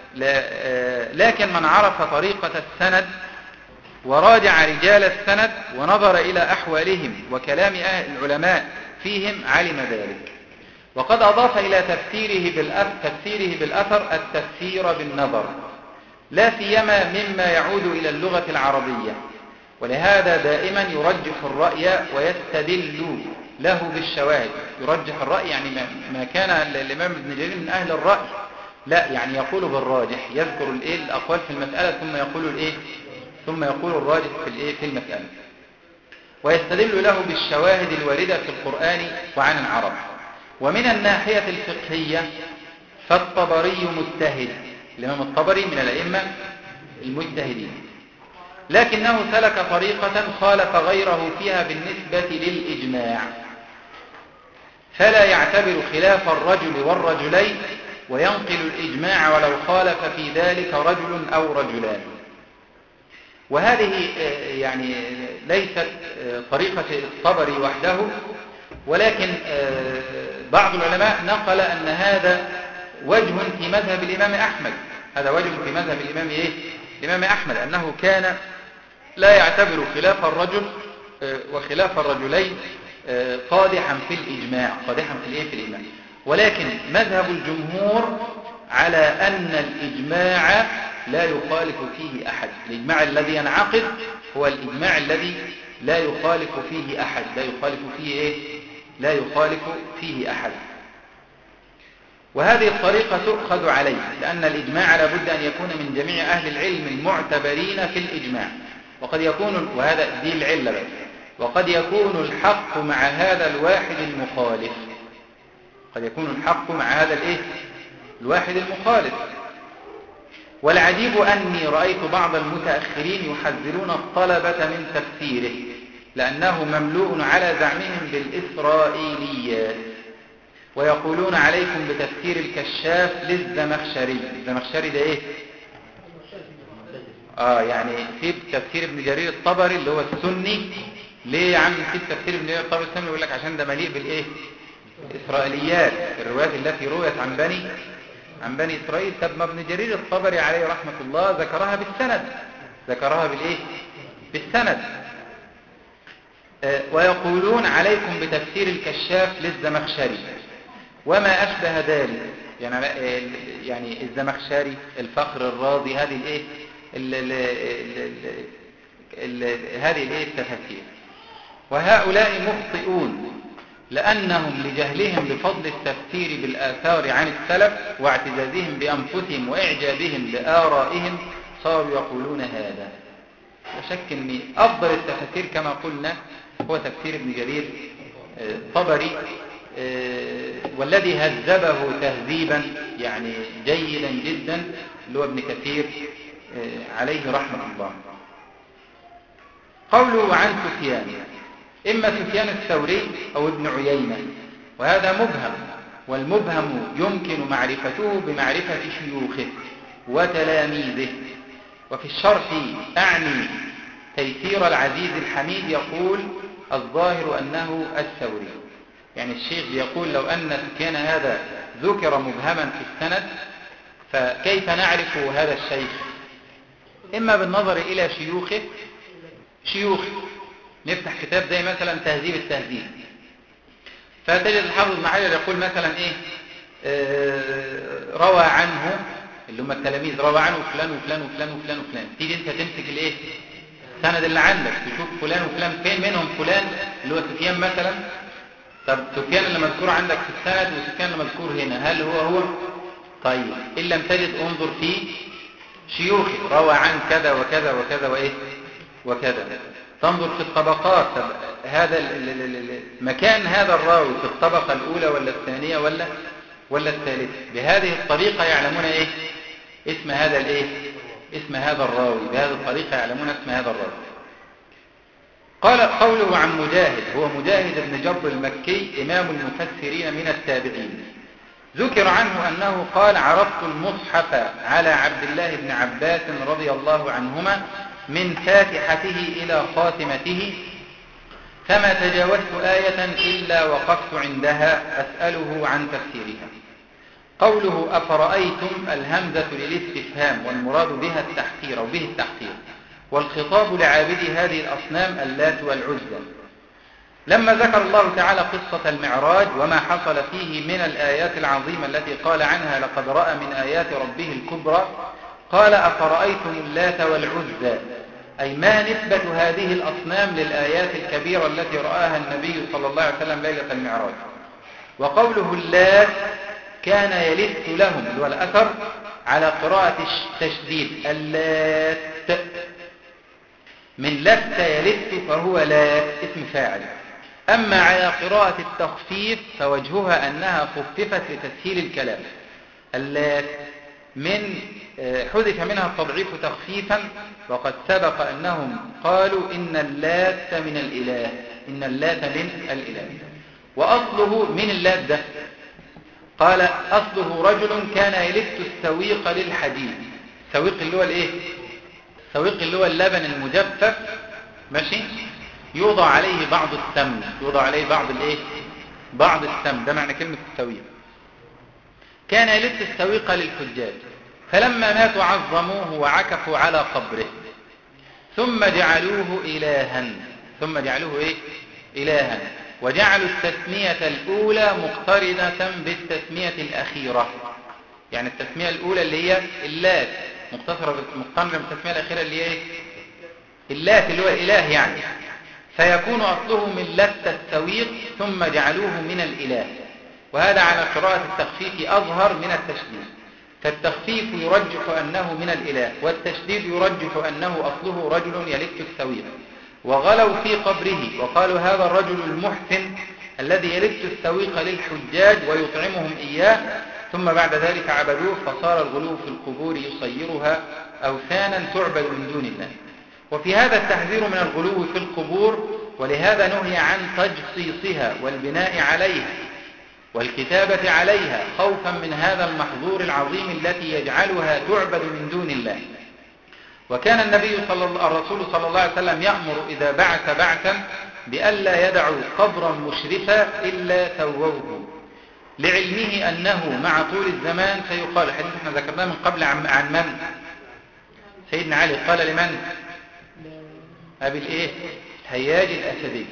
لكن من عرف طريقة السند وراجع رجال السند ونظر إلى أحوالهم وكلام أهل العلماء فيهم علم ذلك. وقد أضاف إلى تفسيره بالأثر, تفسيره بالأثر التفسير بالنظر، لا سيما مما يعود إلى اللغة العربية، ولهذا دائما يرجح الرأي ويستدل له بالشواهد. يرجح الرأي يعني ما كان الإمام ابن جرير من أهل الرأي، لا يعني يقول بالراجح، يذكر الإيه الأقوال في المسألة ثم يقول الإيه ثم يقول الراجح في الإيه في المسألة، ويستدل له بالشواهد الواردة في القرآن وعن العرب. ومن الناحية الفقهية فالطبري مجتهد، الإمام الطبري من الأئمة المجتهدين، لكنه سلك طريقة خالف غيره فيها بالنسبة للإجماع، فلا يعتبر خلاف الرجل والرجلين وينقل الإجماع ولو خالف في ذلك رجل أو رجلان. وهذه يعني ليست طريقة الطبري وحده، ولكن بعض العلماء نقل أن هذا وجه في مذهب الإمام أحمد، هذا وجه في مذهب الإمام إيه؟ الإمام أحمد، أنه كان لا يعتبر خلاف الرجل وخلاف الرجلين قادحا في الإجماع، قادحا في الإيه؟ في الإجماع. ولكن مذهب الجمهور على أن الإجماع لا يخالف فيه أحد، الإجماع الذي ينعقد هو الإجماع الذي لا يخالف فيه أحد، لا يخالف فيه إيه؟ لا يخالف فيه أحد. وهذه الطريقة تؤخذ عليه، لأن الإجماع لابد أن يكون من جميع أهل العلم المعتبرين في الإجماع، وقد يكون وهذا دي العلة بس، وقد يكون الحق مع هذا الواحد المخالف، قد يكون الحق مع هذا الإيه؟ الواحد المخالف. والعجيب أني رأيت بعض المتأخرين يحذرون الطلبة من تفسيره، لأنه مملوء على زعمهم بالإسرائيليات، ويقولون عليكم بتفسير الكشاف للزمخشري. الزمخشري ده إيه؟ آه يعني سيب تفسير ابن جرير الطبري اللي هو السني. ليه يا عم سيب تفسير ابن جرير الطبري السني؟ يقول لك عشان ده مليء بالإيه؟ الإسرائيليات، الروايات التي رويت عن بني عن بني إسرائيل. طب ما ابن جرير الطبري عليه رحمة الله ذكرها بالسند، ذكرها بالإيه؟ بالسند. آه ويقولون عليكم بتفسير الكشاف للزمخشري وما أشبه ذلك، يعني يعني الزمخشري، الفخر الرازي، هذه الإيه؟ ال ال ال ال ال هذه الإيه؟ التفاسير. وهؤلاء مخطئون، لأنهم لجهلهم بفضل التفسير بالآثار عن السلف واعتزازهم بأنفسهم وإعجابهم بآرائهم صاروا يقولون هذا. لا شك أن أفضل التفاسير كما قلنا هو تفسير ابن جرير الطبري، والذي هذبه تهذيبا يعني جيدا جدا اللي هو ابن كثير عليه رحمة الله. قوله عن سفيان، إما سفيان الثوري أو ابن عيينة، وهذا مبهم، والمبهم يمكن معرفته بمعرفة شيوخه وتلاميذه. وفي الشرح أعني تيسير العزيز الحميد يقول الظاهر أنه الثوري، يعني الشيخ بيقول لو أن سفيان هذا ذكر مبهما في السند فكيف نعرف هذا الشيخ؟ إما بالنظر إلى شيوخه شيوخ نفتح كتاب زي مثلا تهذيب التهذيب، فتجد الحافظ ابن حجر يقول مثلا إيه آه روى عنه اللي هم التلاميذ، روى عنه فلان وفلان وفلان وفلان وفلان. تيجي انت تمسك الايه السند اللي عندك تشوف فلان وفلان فين منهم فلان اللي هو سفيان مثلا. طب سفيان اللي مذكور عندك في السند وسفيان اللي مذكور هنا هل هو هو؟ طيب إن لم تجد انظر في شيوخه، روى عن كذا وكذا وكذا وايه وكذا. تنظر في الطبقات، طب هذا مكان هذا الراوي في الطبقة الأولى ولا الثانية ولا ولا الثالثة. بهذه الطريقة يعلمون ايه اسم هذا الايه اسم هذا الراوي، بهذه الطريقة يعلمون اسم هذا الراوي. قال قوله عن مجاهد، هو مجاهد بن جبر المكي إمام المفسرين من التابعين. ذكر عنه أنه قال عرضت المصحف على عبد الله بن عباس رضي الله عنهما من فاتحته إلى خاتمته فما تجاوزت آية إلا وقفت عندها أسأله عن تفسيرها. قوله أفرأيتم الهمزة للاستفهام والمراد بها التحقير أو به التحقير، والخطاب لعابدي هذه الأصنام اللات والعزى. لما ذكر الله تعالى قصة المعراج وما حصل فيه من الآيات العظيمة التي قال عنها لقد رأى من آيات ربه الكبرى، قال أفرأيتم اللات والعزى، أي ما نسبة هذه الأصنام للآيات الكبيرة التي رآها النبي صلى الله عليه وسلم ليلة المعراج. وقوله اللات كان يلث لهم اللي هو الأثر على قراءة التشديد اللات من لث يلث فهو لات اسم فاعل. أما على قراءة التخفيف فوجهها أنها خففت لتسهيل الكلام. اللات من حذف منها التضعيف تخفيفا، وقد سبق أنهم قالوا إن اللات من الإله إن اللات من الإله. وأصله من اللات ده قال أصله رجل كان يلث السويق للحديد. السويق اللي هو الايه السويق اللي هو اللبن المجفف ماشي، يوضع عليه بعض السمن، يوضع عليه بعض الايه بعض السمن، ده معنى كلمة السويق. كان يلث السويق للحجاج، فلما ماتوا عظموه وعكفوا على قبره ثم جعلوه إلها ثم جعلوه ايه إلها وجعلوا التسمية الأولى مقترنة بالتسمية الأخيرة. يعني التسمية الأولى اللي هي اللات مقترنة بالتسمية الأخيرة اللي هي اللات اللي هو الإله يعني، فيكون أصله من لت السويق ثم جعلوه من الإله. وهذا على قراءة التخفيف أظهر من التشديد، فالتخفيف يرجح أنه من الإله والتشديد يرجح أنه أصله رجل يلت السويق. وغلوا في قبره وقالوا هذا الرجل المحسن الذي يلت السويق للحجاج ويطعمهم إياه، ثم بعد ذلك عبدوه فصار الغلو في القبور يصيرها أوثانا تعبد من دون الله. وفي هذا التحذير من الغلو في القبور، ولهذا نهي عن تجصيصها والبناء عليها والكتابة عليها خوفا من هذا المحظور العظيم التي يجعلها تعبد من دون الله. وكان النبي صلى الله الرسول صلى الله عليه وسلم يأمر إذا بعث بعثا بألا يدعوا قبرا مشرفا إلا سووه، لعلمه أنه مع طول الزمان سيقال. الحديث احنا ذكرناه من قبل عن, عن من؟ سيدنا علي قال لمن؟ أبي الإيه؟ هياج الأسدي.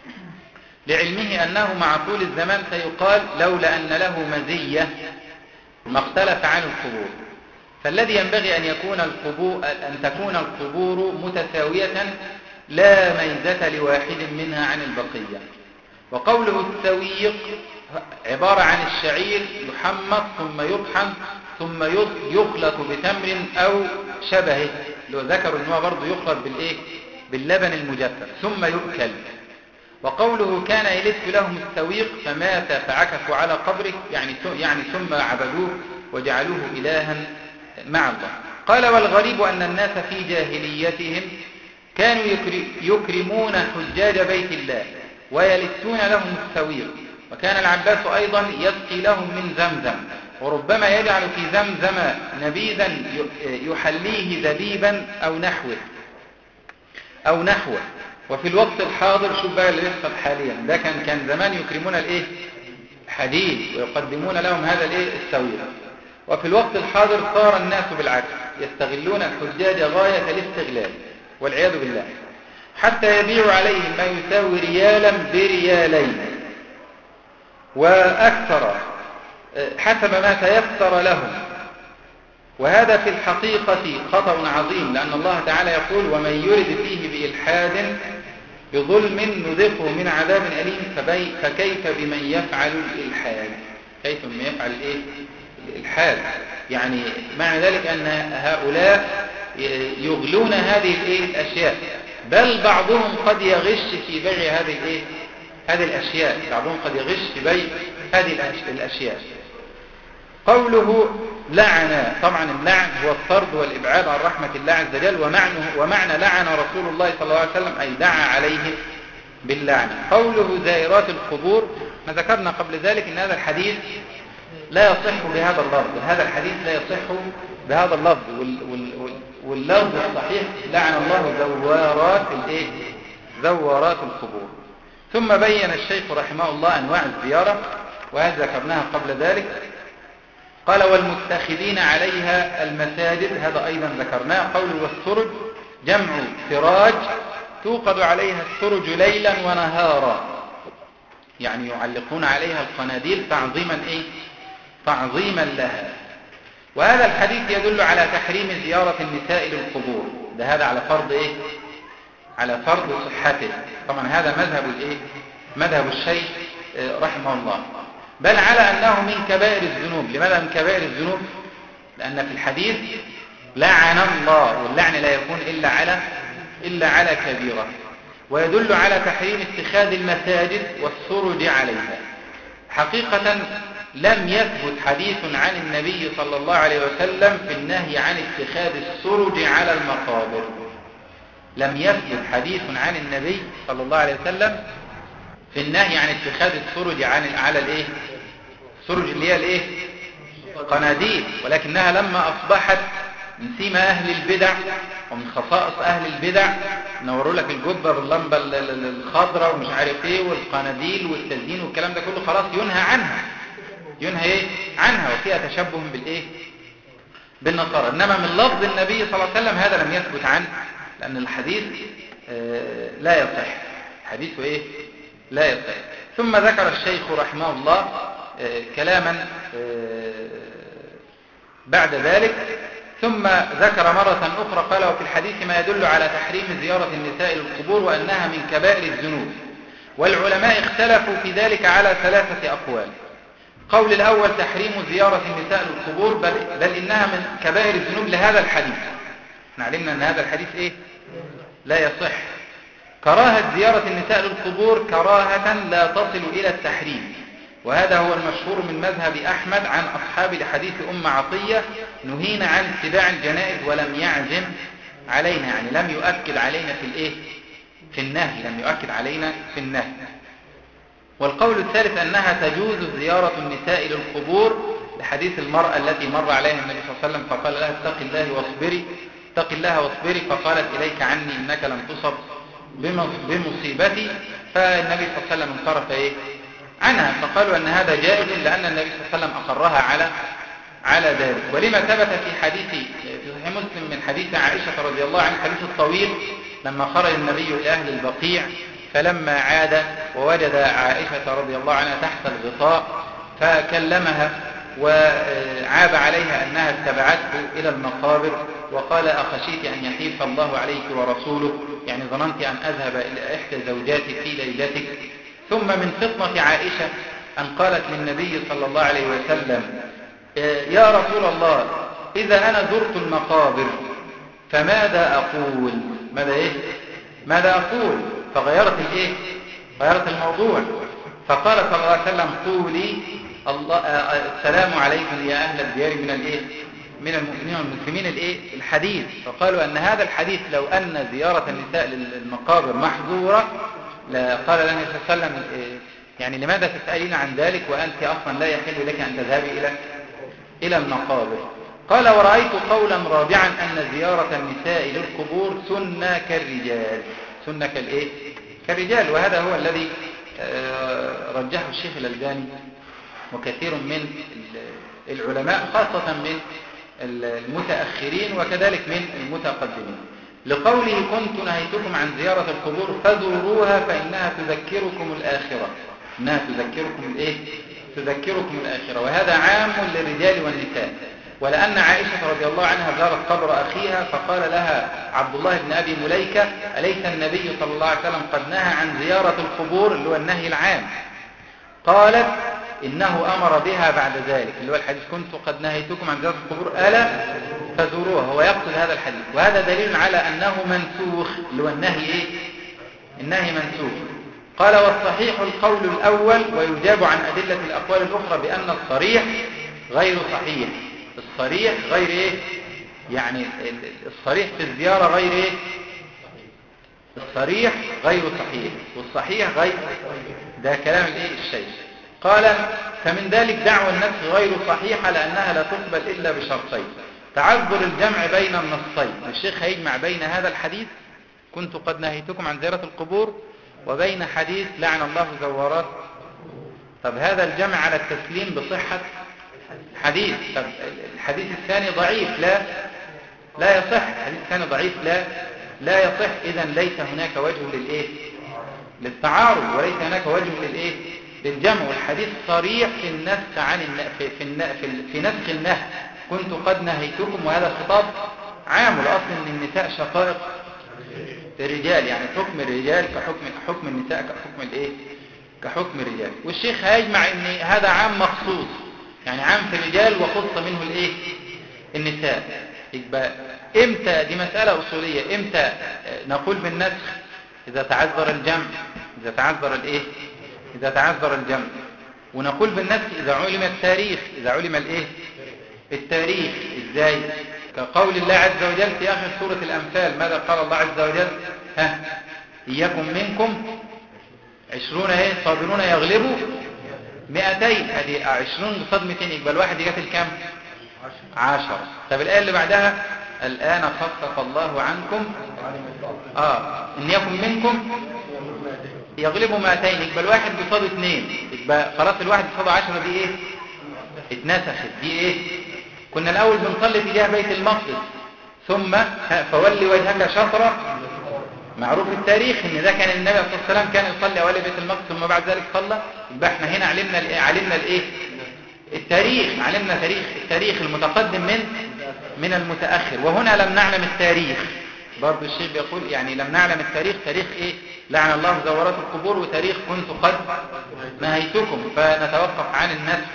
لعلمه أنه مع طول الزمان سيقال لولا أن له مزية ما اختلف عن القبور. فالذي ينبغي أن يكون القبور أن تكون القبور متساوية لا ميزة لواحد منها عن البقية. وقوله السويق عبارة عن الشعير يحمص ثم يطحن ثم يخلط بتمر أو شبهه اللي ذكروا ان هو برضه يخلط بالايه باللبن المجفف ثم يؤكل. وقوله كان يلف لهم السويق فمات فعكفوا على قبره يعني يعني ثم عبدوه وجعلوه إلها مع الله. قال والغريب أن الناس في جاهليتهم كانوا يكرمون حجاج بيت الله ويلتون لهم السويق، وكان العباس أيضا يسقي لهم من زمزم، وربما يجعل في زمزم نبيذا يحليه زبيبا أو نحوه أو نحوه. وفي الوقت الحاضر شوف بقى اللي يحصل حاليا، ده كان كان زمان يكرمون الايه الحديد ويقدمون لهم هذا الايه السويق، وفي الوقت الحاضر صار الناس بالعكس يستغلون الحجاج غاية الاستغلال والعياذ بالله، حتى يبيعوا عليهم ما يساوي ريالا بريالين وأكثر حسب ما تيسر لهم. وهذا في الحقيقة خطأ عظيم، لأن الله تعالى يقول ومن يرد فيه بإلحاد بظلم نذقه من عذاب أليم فكيف بمن يفعل الإلحاد. كيف بمن يفعل الإيه؟ الإلحاد، يعني معنى ذلك أن هؤلاء يغلون هذه الإيه؟ الأشياء، بل بعضهم قد يغش في بيع هذه الإيه؟ هذه الأشياء، بعضهم قد يغش في بيع هذه الأشياء. قوله لعن، طبعا اللعن هو الطرد والإبعاد عن رحمة الله عز وجل، ومعنى, ومعنى لعن رسول الله صلى الله عليه وسلم أي دعا عليهم باللعن. قوله زائرات القبور، ما ذكرنا قبل ذلك أن هذا الحديث لا يصح بهذا اللفظ، هذا الحديث لا يصح بهذا اللفظ، واللفظ الصحيح لعن الله زوارات الايه زوارات القبور. ثم بين الشيخ رحمه الله أنواع الزيارة، وهذا ذكرناها قبل ذلك. قال والمتخذين عليها المساجد، هذا أيضا ذكرناه. قوله والسرج جمع سراج، توقد عليها السرج ليلا ونهارا، يعني يعلقون عليها القناديل تعظيما إيه؟ تعظيما لها. وهذا الحديث يدل على تحريم زيارة النساء للقبور، ده هذا على فرض إيه؟ على فرض صحته. طبعا هذا مذهب الإيه؟ مذهب الشيخ رحمه الله، بل على أنه من كبائر الذنوب. لماذا من كبائر الذنوب؟ لأن في الحديث لعن الله، واللعن لا يكون إلا على إلا على كبيرة. ويدل على تحريم اتخاذ المساجد والسرج عليها. حقيقة لم يثبت حديث عن النبي صلى الله عليه وسلم في النهي عن اتخاذ السرج على المقابر. لم يثبت حديث عن النبي صلى الله عليه وسلم في النهي عن اتخاذ السرج عن على الايه السرج اللي هي الايه قناديل، ولكنها لما اصبحت من سيما اهل البدع ومن خصائص اهل البدع، نوروا لك الجبه باللمبه الخضراء ومش عارف ايه والقناديل والتزيين والكلام ده كله، خلاص ينهى عنها ينهى ايه عنها وفيها تشبه بالايه بالنصارى. انما من لفظ النبي صلى الله عليه وسلم هذا لم يثبت عنه، لان الحديث آه لا يصح، حديثه ايه لا يصح. ثم ذكر الشيخ رحمه الله آه كلاما آه بعد ذلك، ثم ذكر مرة أخرى قال وفي الحديث ما يدل على تحريم زيارة النساء للقبور وأنها من كبائر الذنوب. والعلماء اختلفوا في ذلك على ثلاثة أقوال. قول الأول تحريم زيارة النساء للقبور، بل, بل إنها من كبائر الذنوب لهذا الحديث. احنا علمنا أن هذا الحديث إيه؟ لا يصح. كراهة زيارة النساء للقبور كراهة لا تصل إلى التحريم، وهذا هو المشهور من مذهب أحمد عن أصحاب الحديث أم عطية، نهينا عن اتباع الجنائز ولم يعزم علينا، يعني لم يؤكد علينا في الإيه؟ في النهي، لم يؤكد علينا في النهي. والقول الثالث أنها تجوز زيارة النساء للقبور لحديث المرأة التي مر عليها النبي صلى الله عليه وسلم فقال لها اتق الله واصبري اتق الله واصبري، فقالت إليك عني إنك لم تصب بمصيبتي، فالنبي صلى الله عليه وسلم انصرف إيه؟ عنها، فقالوا أن هذا جائز لأن النبي صلى الله عليه وسلم أقرها على على ذلك. ولما ثبت في حديث في صحيح مسلم من حديث عائشة رضي الله عنها الحديث الطويل لما خرج النبي إلى أهل البقيع، فلما عاد ووجد عائشة رضي الله عنها تحت الغطاء فكلمها وعاب عليها أنها اتبعته إلى المقابر، وقال أخشيت أن يحيف الله عليك ورسوله، يعني ظننت أن أذهب إلى إحدى زوجاتي في ليلتك. ثم من فطنة عائشة أن قالت للنبي صلى الله عليه وسلم يا رسول الله إذا أنا زرت المقابر فماذا أقول؟ ماذا إيه؟ ماذا أقول؟ فغيرت الإيه؟ غيرت الموضوع، فقال صلى الله عليه وسلم قولي الله السلام عليكم يا أهل الديار من الإيه؟ من المؤمنين والمسلمين الإيه؟ الحديث. فقالوا أن هذا الحديث لو أن زيارة النساء للمقابر محظورة قال لنا صلى الله عليه وسلم يعني لماذا تسألين عن ذلك وأنت أصلا لا يحل لك أن تذهبي إلى إلى المقابر. قال ورأيت قولا رابعا أن زيارة النساء للقبور سنة كالرجال، سنة كالإيه؟ كالرجال. وهذا هو الذي رجحه الشيخ الألباني وكثير من العلماء خاصة من المتأخرين وكذلك من المتقدمين، لقوله كنت نهيتكم عن زيارة القبور فزوروها فإنها تذكركم الآخرة، إنها تذكركم الإيه؟ تذكركم الآخرة. وهذا عام للرجال والنساء. ولأن عائشة رضي الله عنها زارت قبر أخيها فقال لها عبد الله بن أبي مليكة أليس النبي صلى الله عليه وسلم قد نهى عن زيارة القبور اللي هو النهي العام؟ قالت إنه أمر بها بعد ذلك، اللي هو الحديث كنت قد نهيتكم عن زيارة القبور ألا فزوروها، هو يقصد هذا الحديث. وهذا دليل على أنه منسوخ، اللي هو النهي إيه؟ النهي منسوخ. قال والصحيح القول الأول ويجاب عن أدلة الأقوال الأخرى بأن الصريح غير صحيح. الصريح غير إيه؟ يعني الصريح في الزيارة غير إيه؟ الصريح غير صحيح، والصحيح غير، ده كلام الإيه؟ الشيخ. قال فمن ذلك دعوى النسخ غير صحيحة لأنها لا تقبل إلا بشرطين: تعذر الجمع بين النصين. الشيخ هيجمع بين هذا الحديث كنت قد نهيتكم عن زيارة القبور وبين حديث لعن الله زوارات. طب هذا الجمع على التسليم بصحة حديث. طب الحديث الثاني ضعيف، لا لا يصح. الحديث الثاني ضعيف، لا لا يصح. إذن ليس هناك وجه للإيه؟ للتعارض، وليس هناك وجه للإيه؟ للجمع. والحديث صريح في النسخ عن الن... في في, الن... في, ال... في نسخ النهي كنت قد نهيتكم، وهذا خطاب عام. والأصل أن النساء شقائق الرجال، يعني حكم الرجال كحكم حكم النساء كحكم الايه؟ كحكم الرجال. والشيخ هيجمع ان هذا عام مخصوص، يعني عام في الرجال وخص منه الايه؟ النساء. يبقى امتى؟ دي مسألة أصولية. امتى نقول بالنسخ؟ إذا تعذر الجمع، إذا تعذر الايه؟ إذا تعذر الجمع. ونقول بالنسخ إذا علم التاريخ، إذا علم الايه؟ التاريخ. ازاي؟ كقول الله عز وجل في آخر سورة الأنفال، ماذا قال الله عز وجل؟ ها إياكم منكم عشرون ايه صابرون يغلبوا مئتين. هذه عشرون قصاد مئتين، يبقى الواحد يقتل كم؟ عشر. طب الآية اللي بعدها الآن خفف الله عنكم آه إن يكن منكم يغلبوا مئتين، يبقى الواحد قصاد اثنين، يبقى خلاص الواحد قصاد عشرة. دي ايه؟ اتنسخت. دي ايه؟ كنا الأول بنصلي تجاه بيت المقدس، ثم فولي وجهك شطرة. معروف التاريخ ان ده كان النبي صلى الله عليه وسلم كان يصلي أولي بيت المقدس ثم بعد ذلك صلى. يبقى احنا هنا علمنا الايه؟ علمنا الايه؟ التاريخ. علمنا تاريخ التاريخ المتقدم من من المتأخر. وهنا لم نعلم التاريخ. برضو الشيخ بيقول يعني لم نعلم التاريخ. تاريخ ايه؟ لعن الله زوارات القبور، وتاريخ كنت قد نهيتكم. فنتوقف عن النسخ.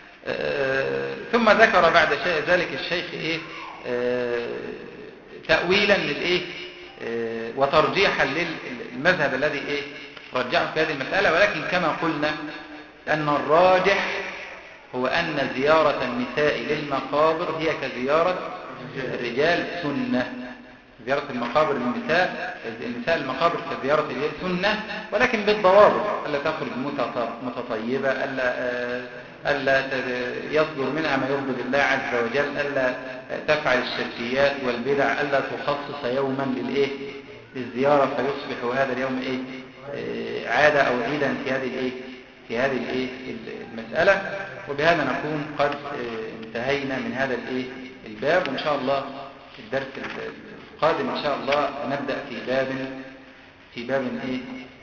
آه ثم ذكر بعد ذلك الشيخ ايه؟ آه تأويلا للايه؟ آه وترجيحا للمذهب الذي ايه؟ رجعه في هذه المسألة. ولكن كما قلنا أن الراجح هو أن زيارة النساء للمقابر هي كزيارة الرجال سنة. زيارة المقابر للنساء، النساء المقابر كزيارة الرجال سنة، ولكن بالضوابط: ألا تخرج متطيبة، ألا ألا يصدر منها ما يغضب الله عز وجل، ألا تفعل الشركيات والبدع، ألا تخصص يوما للإيه؟ للزيارة فيصبح هذا اليوم إيه؟ عادة أو عيدا في هذه الإيه؟ في هذه الإيه؟ المسألة. وبهذا نكون قد انتهينا من هذا الإيه؟ الباب. وإن شاء الله في الدرس القادم إن شاء الله نبدأ في باب في باب إيه؟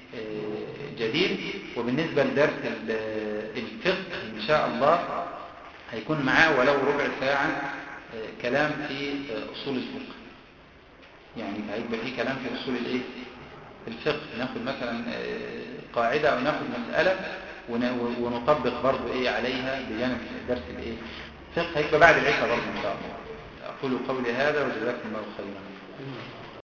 جديد. وبالنسبة لدرس الفقه إن شاء الله هيكون معاه ولو ربع ساعة كلام في أصول الفقه. يعني هيبقى فيه كلام في أصول الإيه؟ الفقه. ناخد مثلا قاعدة أو ناخد مسألة ونطبق برضو إيه عليها بجانب درس الإيه؟ الفقه. هيبقى بعد العشاء برضو إن شاء الله. أقول قولي هذا وجزاكم الله خيرا. نعم.